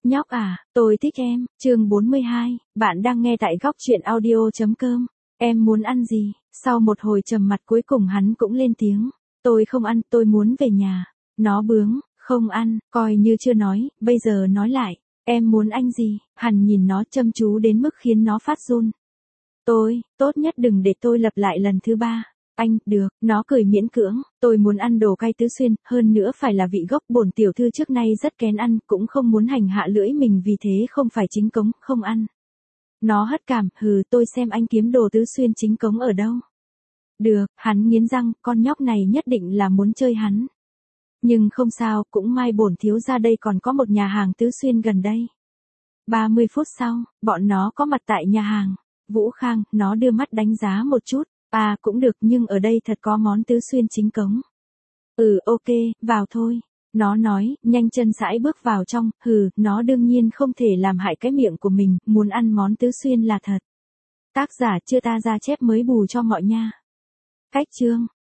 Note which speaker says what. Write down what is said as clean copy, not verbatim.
Speaker 1: Nhóc à, tôi thích em. Chương 42, bạn đang nghe tại góc truyện audio.com. Em muốn ăn gì? Sau một hồi trầm mặc cuối cùng hắn cũng lên tiếng. Tôi không ăn, tôi muốn về nhà. Nó bướng, không ăn, coi như chưa nói, bây giờ nói lại. Em muốn anh gì? Hắn nhìn nó chăm chú đến mức khiến nó phát run. Tốt nhất đừng để tôi lặp lại lần thứ ba. Anh, được, nó cười miễn cưỡng, tôi muốn ăn đồ cay Tứ Xuyên, hơn nữa phải là vị gốc. Bổn tiểu thư trước nay rất kén ăn, cũng không muốn hành hạ lưỡi mình, vì thế không phải chính cống, không ăn. Nó hất cảm, tôi xem anh kiếm đồ Tứ Xuyên chính cống ở đâu. Được, hắn nghiến răng, con nhóc này nhất định là muốn chơi hắn. Nhưng không sao, cũng may bổn thiếu gia đây còn có một nhà hàng Tứ Xuyên gần đây. 30 phút sau, bọn nó có mặt tại nhà hàng. Vũ Khang, nó đưa mắt đánh giá một chút. À cũng được, nhưng ở đây thật có món Tứ Xuyên chính cống. Ok, vào thôi. Nó nói, nhanh chân sải bước vào trong. Nó đương nhiên không thể làm hại cái miệng của mình, muốn ăn món Tứ Xuyên là thật. Tác giả chưa ta ra chép mới bù cho mọi nha. Cách chương